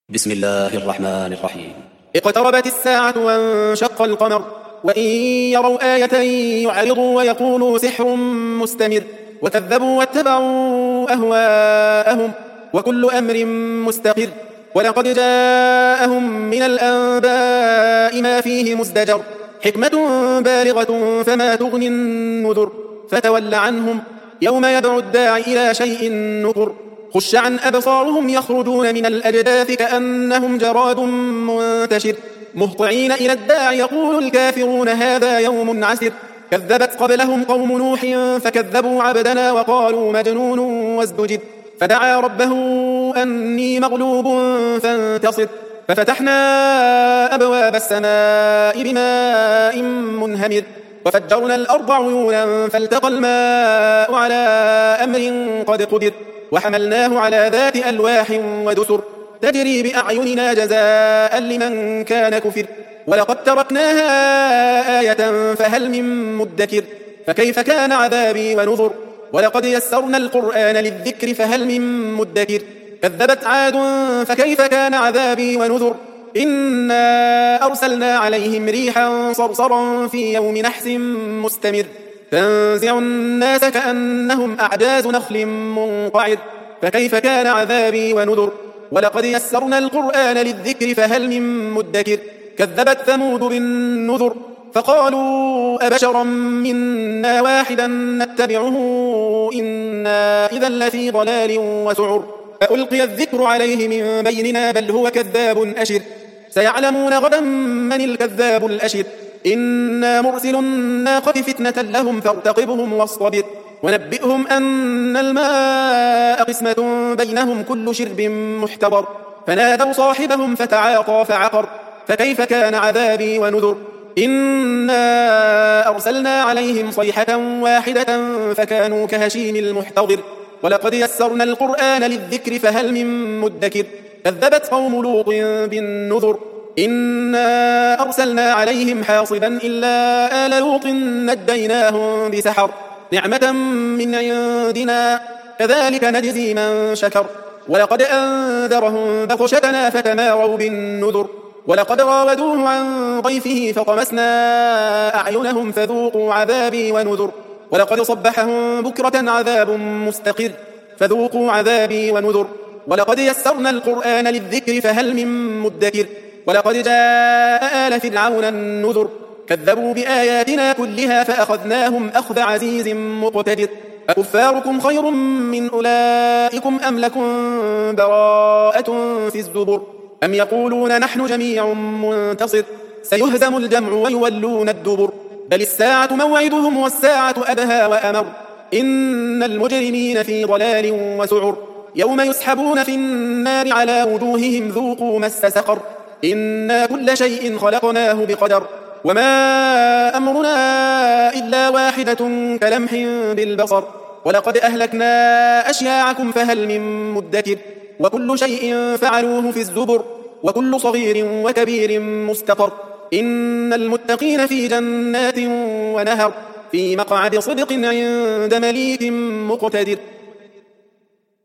بسم الله الرحمن الرحيم. اقتربت الساعة وانشق القمر وإن يروا آية يعرضوا ويقولوا سحر مستمر وكذبوا واتبعوا أهواءهم وكل أمر مستقر ولقد جاءهم من الأنباء ما فيه مزدجر حكمة بالغة فما تغني النذر فتول عنهم يوم يدعو الداعي إلى شيء نكر خش عن أبصارهم يخرجون من الأجداث كأنهم جراد منتشر مهطعين إلى الداع يقول الكافرون هذا يوم عسر كذبت قبلهم قوم نوح فكذبوا عبدنا وقالوا مجنون وازدجر فدعا ربه أني مغلوب فانتصر ففتحنا أبواب السماء بماء منهمر وفجرنا الأرض عيونا فالتقى الماء على أمر قد قدر وحملناه على ذات ألواح ودسر تجري بأعيننا جزاء لمن كان كفر ولقد تركناها آية فهل من مدكر فكيف كان عذابي ونذر ولقد يسرنا القرآن للذكر فهل من مدكر كذبت عاد فكيف كان عذابي ونذر إنا أرسلنا عليهم ريحا صرصرا في يوم نحس مستمر تنزع الناس كأنهم أعجاز نخل منقعر فكيف كان عذابي ونذر ولقد يسرنا القرآن للذكر فهل من مدكر كذبت ثمود بالنذر فقالوا أبشرا منا واحدا نتبعه إنا إذا لفي ضلال وسعر فألقي الذكر عليه من بيننا بل هو كذاب أشر سيعلمون غدا من الكذاب الأشر إنا مرسل الناقة فتنة لهم فارتقبهم واصطبر ونبئهم أن الماء قسمة بينهم كل شرب محتضر فنادوا صاحبهم فتعاطى فعقر فكيف كان عذابي ونذر إنا أرسلنا عليهم صيحة واحدة فكانوا كهشيم المحتضر ولقد يسرنا القرآن للذكر فهل من مدكر كذبت قوم لوط بالنذر إنا أرسلنا عليهم حاصبا إلا آل لوط نجيناهم بسحر نعمة من عندنا كذلك نجزي من شكر ولقد أنذرهم بطشتنا فتماروا بالنذر ولقد راودوه عن ضيفه فطمسنا أعينهم فذوقوا عذابي ونذر ولقد صبحهم بكرة عذاب مستقر فذوقوا عذابي ونذر ولقد يسرنا القرآن للذكر فهل من مدكر ولقد جاء آل فرعون النذر كذبوا بآياتنا كلها فأخذناهم أخذ عزيز مقتدر أكفاركم خير من أولئكم أم لكم براءة في الزبر أم يقولون نحن جميع منتصر سيهزم الجمع ويولون الدبر بل الساعة موعدهم والساعة أدهى وأمر إن المجرمين في ضلال وسعر يوم يسحبون في النار على وجوههم ذوقوا مس سقر إنا كل شيء خلقناه بقدر وما أمرنا إلا واحدة كلمح بالبصر ولقد أهلكنا أشياعكم فهل من مدكر وكل شيء فعلوه في الزبر وكل صغير وكبير مستقر إن المتقين في جنات ونهر في مقعد صدق عند مليك مقتدر